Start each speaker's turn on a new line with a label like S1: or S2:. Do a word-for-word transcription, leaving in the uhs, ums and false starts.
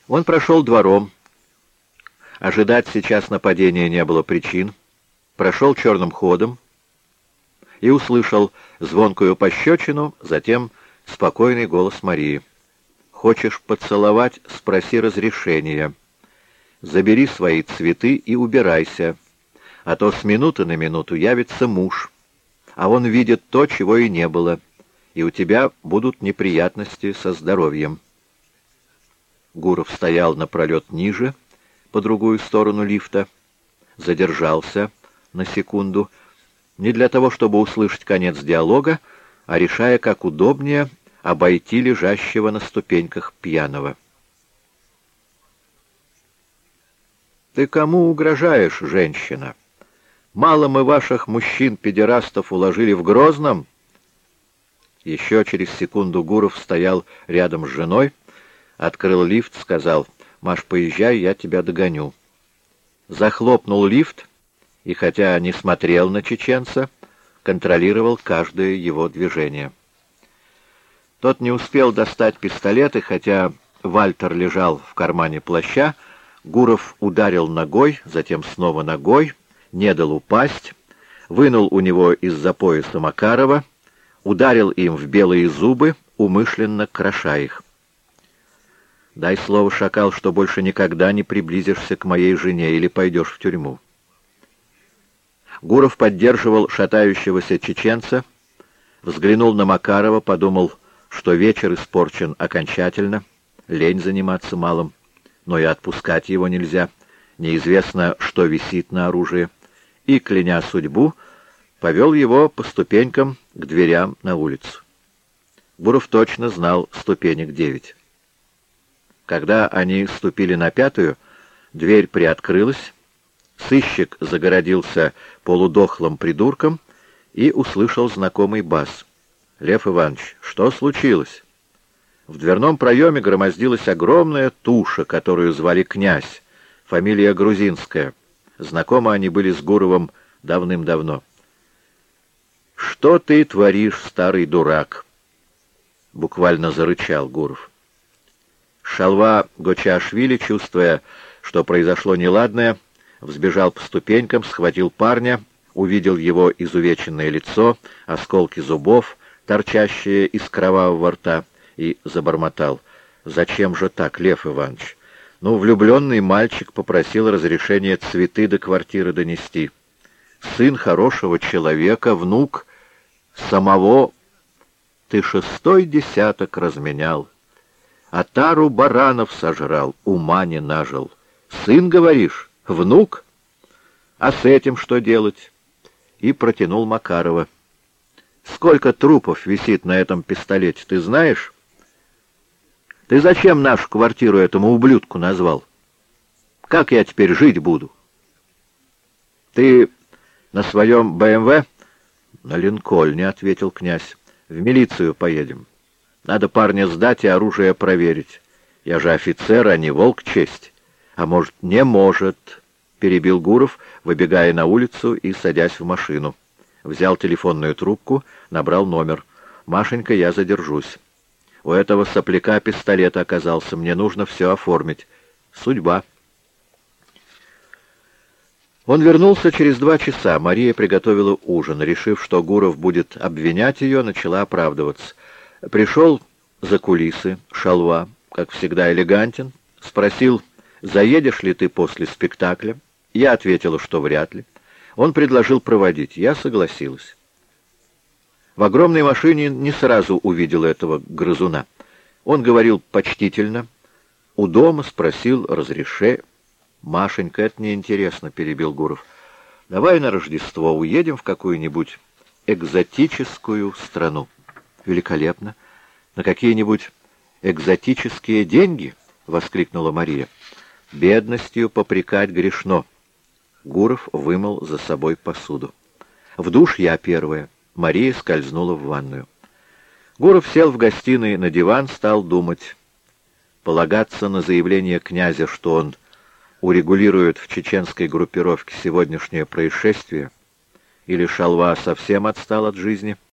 S1: Он прошел двором. Ожидать сейчас нападения не было причин. Прошел черным ходом и услышал звонкую пощечину, затем спокойный голос Марии. «Хочешь поцеловать? Спроси разрешения. Забери свои цветы и убирайся, а то с минуты на минуту явится муж, а он видит то, чего и не было, и у тебя будут неприятности со здоровьем». Гуров стоял напролет ниже, по другую сторону лифта, задержался на секунду, не для того, чтобы услышать конец диалога, а решая, как удобнее обойти лежащего на ступеньках пьяного. «Ты кому угрожаешь, женщина? Мало мы ваших мужчин-педерастов уложили в Грозном?» Еще через секунду Гуров стоял рядом с женой, открыл лифт, сказал: «Маш, поезжай, я тебя догоню». Захлопнул лифт и, хотя не смотрел на чеченца, контролировал каждое его движение. Тот не успел достать пистолет, и хотя Вальтер лежал в кармане плаща, Гуров ударил ногой, затем снова ногой, не дал упасть, вынул у него из-за пояса Макарова, ударил им в белые зубы, умышленно кроша их. «Дай слово, шакал, что больше никогда не приблизишься к моей жене или пойдешь в тюрьму». Гуров поддерживал шатающегося чеченца, взглянул на Макарова, подумал, что вечер испорчен окончательно, лень заниматься малым, но и отпускать его нельзя, неизвестно, что висит на оружии, и, кляня судьбу, повел его по ступенькам к дверям на улицу. Гуров точно знал ступенек девять. Когда они ступили на пятую, дверь приоткрылась, сыщик загородился полудохлым придурком и услышал знакомый бас. «Лев Иванович, что случилось?» В дверном проеме громоздилась огромная туша, которую звали Князь, фамилия грузинская. Знакомы они были с Гуровым давным-давно. «Что ты творишь, старый дурак?» — буквально зарычал Гуров. Шалва Гочиашвили, чувствуя, что произошло неладное, взбежал по ступенькам, схватил парня, увидел его изувеченное лицо, осколки зубов, торчащие из кровавого рта, и забормотал: «Зачем же так, Лев Иванович? Ну, влюбленный мальчик попросил разрешения цветы до квартиры донести. Сын хорошего человека, внук самого... Ты шестой десяток разменял. А тару баранов сожрал, ума не нажил. Сын, говоришь, внук? А с этим что делать?» И протянул Макарова. «Сколько трупов висит на этом пистолете, ты знаешь? Ты зачем нашу квартиру этому ублюдку назвал? Как я теперь жить буду? Ты на своем бэ эм вэ?» «На Линкольне», — ответил князь. «В милицию поедем. Надо парня сдать и оружие проверить. Я же офицер, а не волк честь». «А может, не может», — перебил Гуров, выбегая на улицу и садясь в машину. Взял телефонную трубку, набрал номер. «Машенька, я задержусь. У этого сопляка пистолет оказался. Мне нужно все оформить. Судьба». Он вернулся через два часа. Мария приготовила ужин. Решив, что Гуров будет обвинять ее, начала оправдываться. Пришел за кулисы, Шалва, как всегда элегантен, спросил: «Заедешь ли ты после спектакля?» Я ответила, что вряд ли. Он предложил проводить. Я согласилась. В огромной машине не сразу увидел этого грызуна. Он говорил почтительно. У дома спросил разреше. «Машенька, это неинтересно», — перебил Гуров. «Давай на Рождество уедем в какую-нибудь экзотическую страну». «Великолепно. На какие-нибудь экзотические деньги?» — воскликнула Мария. «Бедностью попрекать грешно». Гуров вымыл за собой посуду. «В душ я первая». Мария скользнула в ванную. Гуров сел в гостиной на диван, стал думать. Полагаться на заявление князя, что он урегулирует в чеченской группировке сегодняшнее происшествие, или Шалва совсем отстал от жизни?